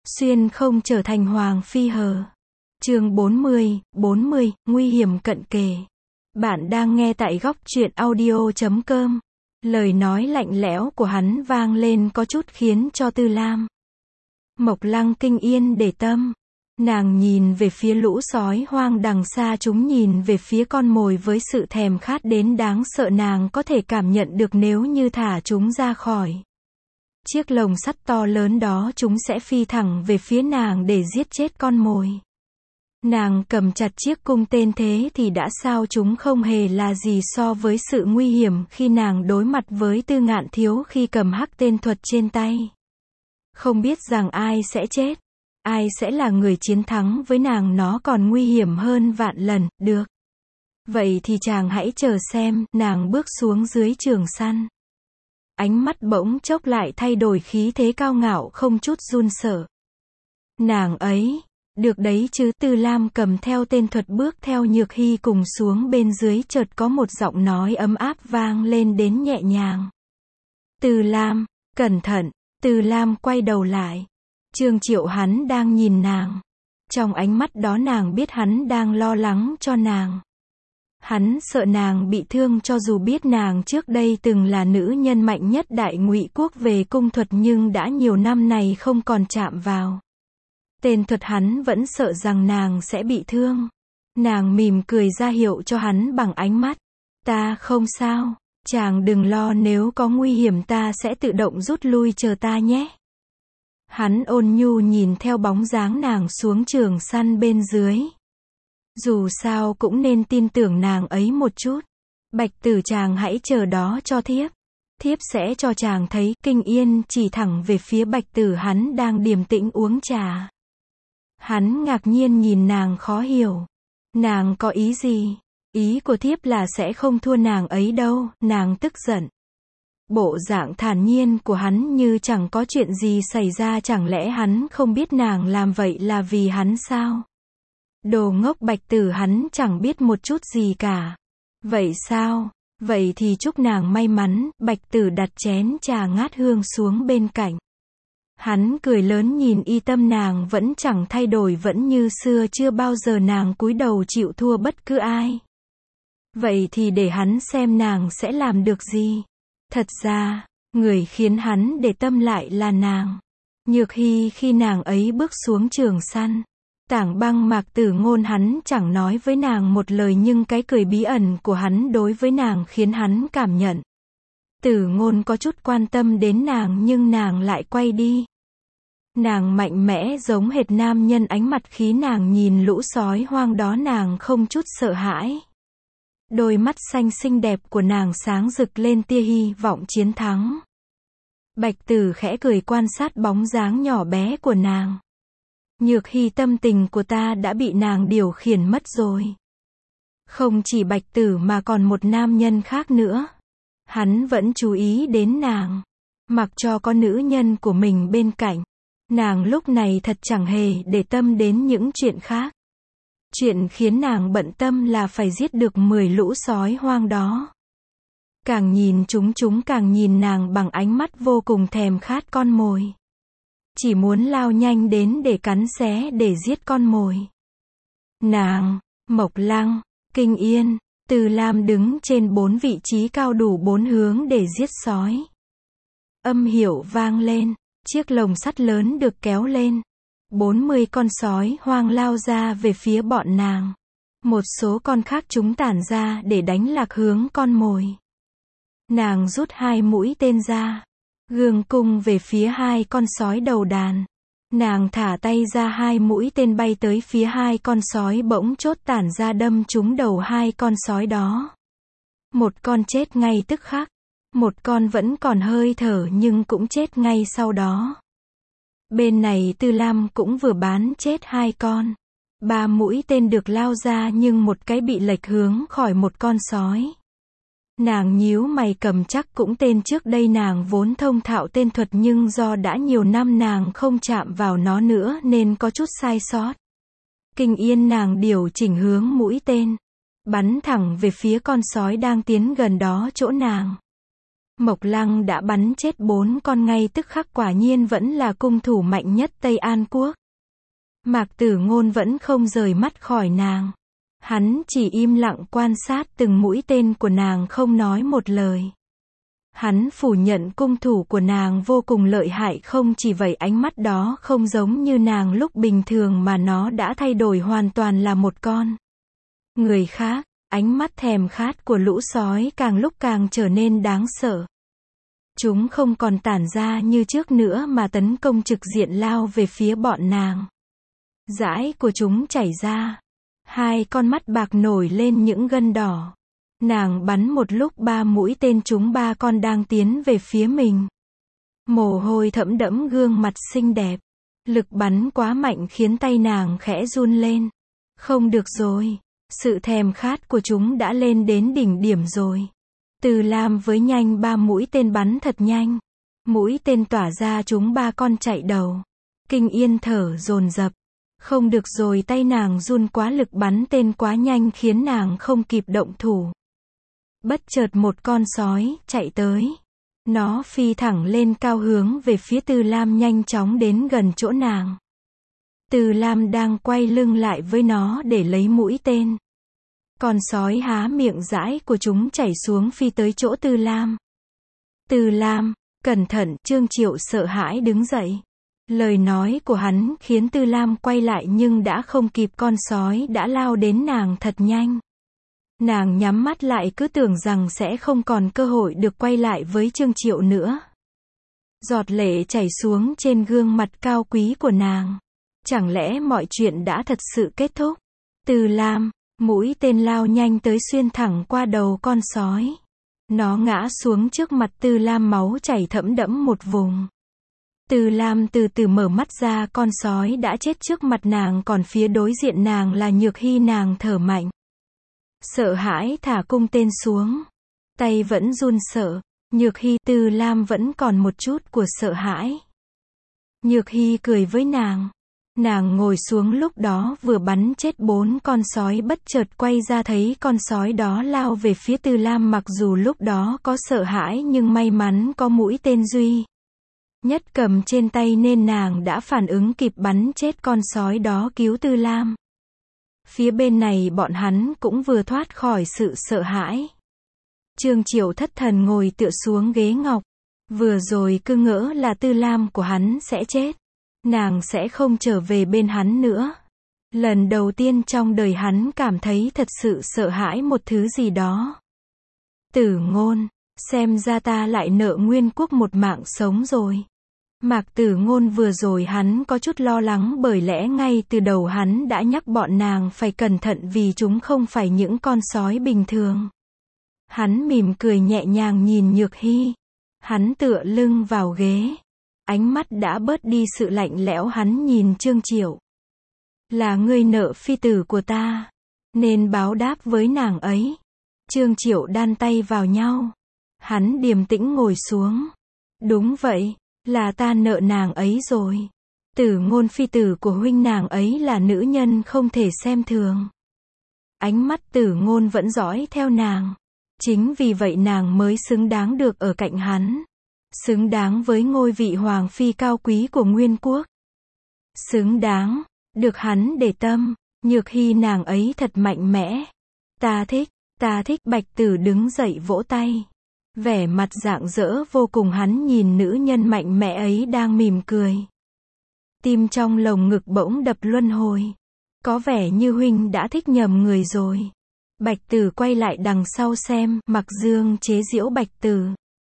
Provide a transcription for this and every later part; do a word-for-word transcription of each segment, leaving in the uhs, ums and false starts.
Xuyên không trở thành hoàng phi hờ. Chương bốn mươi, bốn mươi, nguy hiểm cận kề. Bạn đang nghe tại góc truyện audio chấm com. Lời nói lạnh lẽo của hắn vang lên có chút khiến cho Tư Lam Mộc Lăng kinh yên để tâm. Nàng nhìn về phía lũ sói hoang đằng xa, chúng nhìn về phía con mồi với sự thèm khát đến đáng sợ. Nàng có thể cảm nhận được nếu như thả chúng ra khỏi chiếc lồng sắt to lớn đó, chúng sẽ phi thẳng về phía nàng để giết chết con mồi. Nàng cầm chặt chiếc cung tên thế thì đã sao, chúng không hề là gì so với sự nguy hiểm khi nàng đối mặt với Tư Ngạn Thiếu khi cầm hắc tên thuật trên tay. Không biết rằng ai sẽ chết, ai sẽ là người chiến thắng với nàng, nó còn nguy hiểm hơn vạn lần. Được. Vậy thì chàng hãy chờ xem. Nàng bước xuống dưới trường săn. Ánh mắt bỗng chốc lại thay đổi, khí thế cao ngạo không chút run sợ. Nàng ấy, được đấy chứ. Tư Lam cầm theo tên thuật bước theo Nhược Hy cùng xuống bên dưới, chợt có một giọng nói ấm áp vang lên đến nhẹ nhàng. Tư Lam, cẩn thận. Tư Lam quay đầu lại. Trương Triệu hắn đang nhìn nàng. Trong ánh mắt đó nàng biết hắn đang lo lắng cho nàng. Hắn sợ nàng bị thương, cho dù biết nàng trước đây từng là nữ nhân mạnh nhất Đại Ngụy quốc về cung thuật nhưng đã nhiều năm này không còn chạm vào tên thuật, hắn vẫn sợ rằng nàng sẽ bị thương. Nàng mỉm cười ra hiệu cho hắn bằng ánh mắt. Ta không sao, chàng đừng lo, nếu có nguy hiểm ta sẽ tự động rút lui, chờ ta nhé. Hắn ôn nhu nhìn theo bóng dáng nàng xuống trường săn bên dưới. Dù sao cũng nên tin tưởng nàng ấy một chút. Bạch Tử, chàng hãy chờ đó cho thiếp. Thiếp sẽ cho chàng thấy. Kinh Yên chỉ thẳng về phía Bạch Tử, hắn đang điềm tĩnh uống trà. Hắn ngạc nhiên nhìn nàng, khó hiểu. Nàng có ý gì? Ý của thiếp là sẽ không thua nàng ấy đâu. Nàng tức giận. Bộ dạng thản nhiên của hắn như chẳng có chuyện gì xảy ra. Chẳng lẽ hắn không biết nàng làm vậy là vì hắn sao? Đồ ngốc Bạch Tử, hắn chẳng biết một chút gì cả. Vậy sao? Vậy thì chúc nàng may mắn. Bạch Tử đặt chén trà ngát hương xuống bên cạnh. Hắn cười lớn nhìn y, tâm nàng vẫn chẳng thay đổi, vẫn như xưa, chưa bao giờ nàng cúi đầu chịu thua bất cứ ai. Vậy thì để hắn xem nàng sẽ làm được gì. Thật ra, người khiến hắn để tâm lại là nàng Nhược Hy khi nàng ấy bước xuống trường săn. Tảng Băng Mạc Tử Ngôn hắn chẳng nói với nàng một lời, nhưng cái cười bí ẩn của hắn đối với nàng khiến hắn cảm nhận Tử Ngôn có chút quan tâm đến nàng, nhưng nàng lại quay đi. Nàng mạnh mẽ giống hệt nam nhân, ánh mặt khí nàng nhìn lũ sói hoang đó, nàng không chút sợ hãi. Đôi mắt xanh xinh đẹp của nàng sáng rực lên tia hy vọng chiến thắng. Bạch Tử khẽ cười quan sát bóng dáng nhỏ bé của nàng. Nhược Hy, tâm tình của ta đã bị nàng điều khiển mất rồi. Không chỉ Bạch Tử mà còn một nam nhân khác nữa. Hắn vẫn chú ý đến nàng. Mặc cho có nữ nhân của mình bên cạnh, nàng lúc này thật chẳng hề để tâm đến những chuyện khác. Chuyện khiến nàng bận tâm là phải giết được mười lũ sói hoang đó. Càng nhìn chúng chúng càng nhìn nàng bằng ánh mắt vô cùng thèm khát con mồi. Chỉ muốn lao nhanh đến để cắn xé, để giết con mồi. Nàng, Mộc Lăng, Kinh Yên, Tư Lam đứng trên bốn vị trí cao đủ bốn hướng để giết sói. Âm hiệu vang lên, chiếc lồng sắt lớn được kéo lên. bốn mươi con sói hoang lao ra về phía bọn nàng. Một số con khác chúng tản ra để đánh lạc hướng con mồi. Nàng rút hai mũi tên ra, gương cung về phía hai con sói đầu đàn. Nàng thả tay ra, hai mũi tên bay tới phía hai con sói bỗng chốt tản ra đâm trúng đầu hai con sói đó. Một con chết ngay tức khắc. Một con vẫn còn hơi thở nhưng cũng chết ngay sau đó. Bên này Tư Lam cũng vừa bán chết hai con. Ba mũi tên được lao ra nhưng một cái bị lệch hướng khỏi một con sói. Nàng nhíu mày, cầm chắc cũng tên trước đây nàng vốn thông thạo tên thuật, nhưng do đã nhiều năm nàng không chạm vào nó nữa nên có chút sai sót. Kinh Yên nàng điều chỉnh hướng mũi tên, bắn thẳng về phía con sói đang tiến gần đó chỗ nàng. Mộc Lăng đã bắn chết bốn con ngay tức khắc, quả nhiên vẫn là cung thủ mạnh nhất Tây An Quốc. Mạc Tử Ngôn vẫn không rời mắt khỏi nàng. Hắn chỉ im lặng quan sát từng mũi tên của nàng, không nói một lời. Hắn phủ nhận cung thủ của nàng vô cùng lợi hại, không chỉ vậy ánh mắt đó không giống như nàng lúc bình thường mà nó đã thay đổi hoàn toàn là một con người khác. Ánh mắt thèm khát của lũ sói càng lúc càng trở nên đáng sợ. Chúng không còn tản ra như trước nữa mà tấn công trực diện lao về phía bọn nàng. Dãi của chúng chảy ra. Hai con mắt bạc nổi lên những gân đỏ. Nàng bắn một lúc ba mũi tên trúng ba con đang tiến về phía mình. Mồ hôi thẫm đẫm gương mặt xinh đẹp. Lực bắn quá mạnh khiến tay nàng khẽ run lên. Không được rồi. Sự thèm khát của chúng đã lên đến đỉnh điểm rồi. Từ Lam với nhanh ba mũi tên bắn thật nhanh. Mũi tên tỏa ra trúng ba con chạy đầu. Kinh Yên thở dồn dập. Không được rồi, tay nàng run quá, lực bắn tên quá nhanh khiến nàng không kịp động thủ. Bất chợt một con sói chạy tới. Nó phi thẳng lên cao hướng về phía Từ Lam, nhanh chóng đến gần chỗ nàng. Từ Lam đang quay lưng lại với nó để lấy mũi tên. Con sói há miệng dãi của chúng chảy xuống phi tới chỗ Từ Lam. Từ Lam, cẩn thận, Trương Triệu sợ hãi đứng dậy. Lời nói của hắn khiến Từ Lam quay lại nhưng đã không kịp, con sói đã lao đến nàng thật nhanh. Nàng nhắm mắt lại cứ tưởng rằng sẽ không còn cơ hội được quay lại với Trương Triệu nữa. Giọt lệ chảy xuống trên gương mặt cao quý của nàng. Chẳng lẽ mọi chuyện đã thật sự kết thúc? Từ Lam, mũi tên lao nhanh tới xuyên thẳng qua đầu con sói. Nó ngã xuống trước mặt Từ Lam, máu chảy thẫm đẫm một vùng. Từ Lam từ từ mở mắt ra, con sói đã chết trước mặt nàng, còn phía đối diện nàng là Nhược Hy. Nàng thở mạnh. Sợ hãi thả cung tên xuống. Tay vẫn run sợ. Nhược Hy, Từ Lam vẫn còn một chút của sợ hãi. Nhược Hy cười với nàng. Nàng ngồi xuống, lúc đó vừa bắn chết bốn con sói, bất chợt quay ra thấy con sói đó lao về phía Từ Lam. Mặc dù lúc đó có sợ hãi nhưng may mắn có mũi tên duy nhất cầm trên tay nên nàng đã phản ứng kịp bắn chết con sói đó, cứu Từ Lam. Phía bên này bọn hắn cũng vừa thoát khỏi sự sợ hãi. Trương Triệu thất thần ngồi tựa xuống ghế ngọc. Vừa rồi cứ ngỡ là Từ Lam của hắn sẽ chết. Nàng sẽ không trở về bên hắn nữa. Lần đầu tiên trong đời hắn cảm thấy thật sự sợ hãi một thứ gì đó. Tử Ngôn, xem ra ta lại nợ Nguyên Quốc một mạng sống rồi. Mạc Tử Ngôn vừa rồi hắn có chút lo lắng, bởi lẽ ngay từ đầu hắn đã nhắc bọn nàng phải cẩn thận vì chúng không phải những con sói bình thường. Hắn mỉm cười nhẹ nhàng nhìn Nhược Hy. Hắn tựa lưng vào ghế. Ánh mắt đã bớt đi sự lạnh lẽo, hắn nhìn Trương Triệu. Là ngươi nợ phi tử của ta, nên báo đáp với nàng ấy. Trương Triệu đan tay vào nhau. Hắn điềm tĩnh ngồi xuống. Đúng vậy, là ta nợ nàng ấy rồi. Tử Ngôn, phi tử của huynh, nàng ấy là nữ nhân không thể xem thường. Ánh mắt Tử Ngôn vẫn dõi theo nàng. Chính vì vậy nàng mới xứng đáng được ở cạnh hắn. Xứng đáng với ngôi vị hoàng phi cao quý của Nguyên Quốc. Xứng đáng, được hắn để tâm. Nhược Hy, nàng ấy thật mạnh mẽ. Ta thích, ta thích. Bạch Tử đứng dậy vỗ tay. Vẻ mặt rạng rỡ vô cùng, hắn nhìn nữ nhân mạnh mẽ ấy đang mỉm cười. Tim trong lồng ngực bỗng đập luân hồi. Có vẻ như huynh đã thích nhầm người rồi. Bạch Tử quay lại đằng sau xem, Mặc Dương chế giễu Bạch Tử.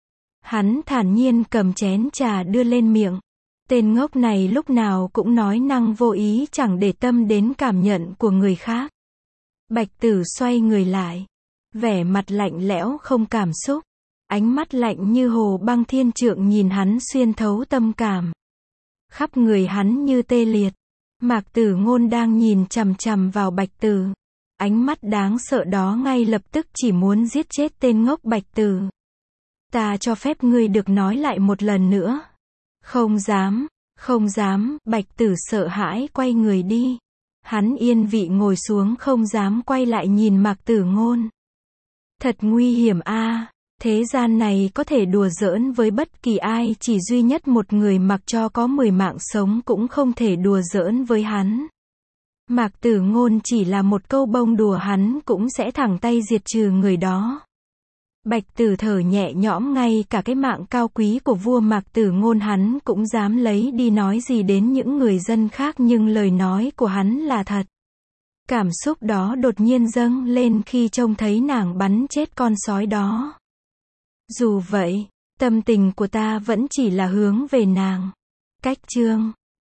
Hắn thản nhiên cầm chén trà đưa lên miệng. Tên ngốc này lúc nào cũng nói năng vô ý, chẳng để tâm đến cảm nhận của người khác. Bạch Tử xoay người lại. Vẻ mặt lạnh lẽo không cảm xúc. Ánh mắt lạnh như hồ băng thiên trượng nhìn hắn xuyên thấu tâm cảm. Khắp người hắn như tê liệt. Mạc Tử Ngôn đang nhìn chằm chằm vào Bạch Tử. Ánh mắt đáng sợ đó ngay lập tức chỉ muốn giết chết tên ngốc Bạch Tử. Ta cho phép ngươi được nói lại một lần nữa. Không dám, không dám. Bạch Tử sợ hãi quay người đi. Hắn yên vị ngồi xuống, không dám quay lại nhìn Mạc Tử Ngôn. Thật nguy hiểm a. Thế gian này có thể đùa giỡn với bất kỳ ai, chỉ duy nhất một người mặc cho có mười mạng sống cũng không thể đùa giỡn với hắn. Mạc Tử Ngôn chỉ là một câu bông đùa hắn cũng sẽ thẳng tay diệt trừ người đó. Bạch Tử thở nhẹ nhõm, ngay cả cái mạng cao quý của vua Mạc Tử Ngôn hắn cũng dám lấy đi nói gì đến những người dân khác, nhưng lời nói của hắn là thật. Cảm xúc đó đột nhiên dâng lên khi trông thấy nàng bắn chết con sói đó. Dù vậy, tâm tình của ta vẫn chỉ là hướng về nàng. Cách chương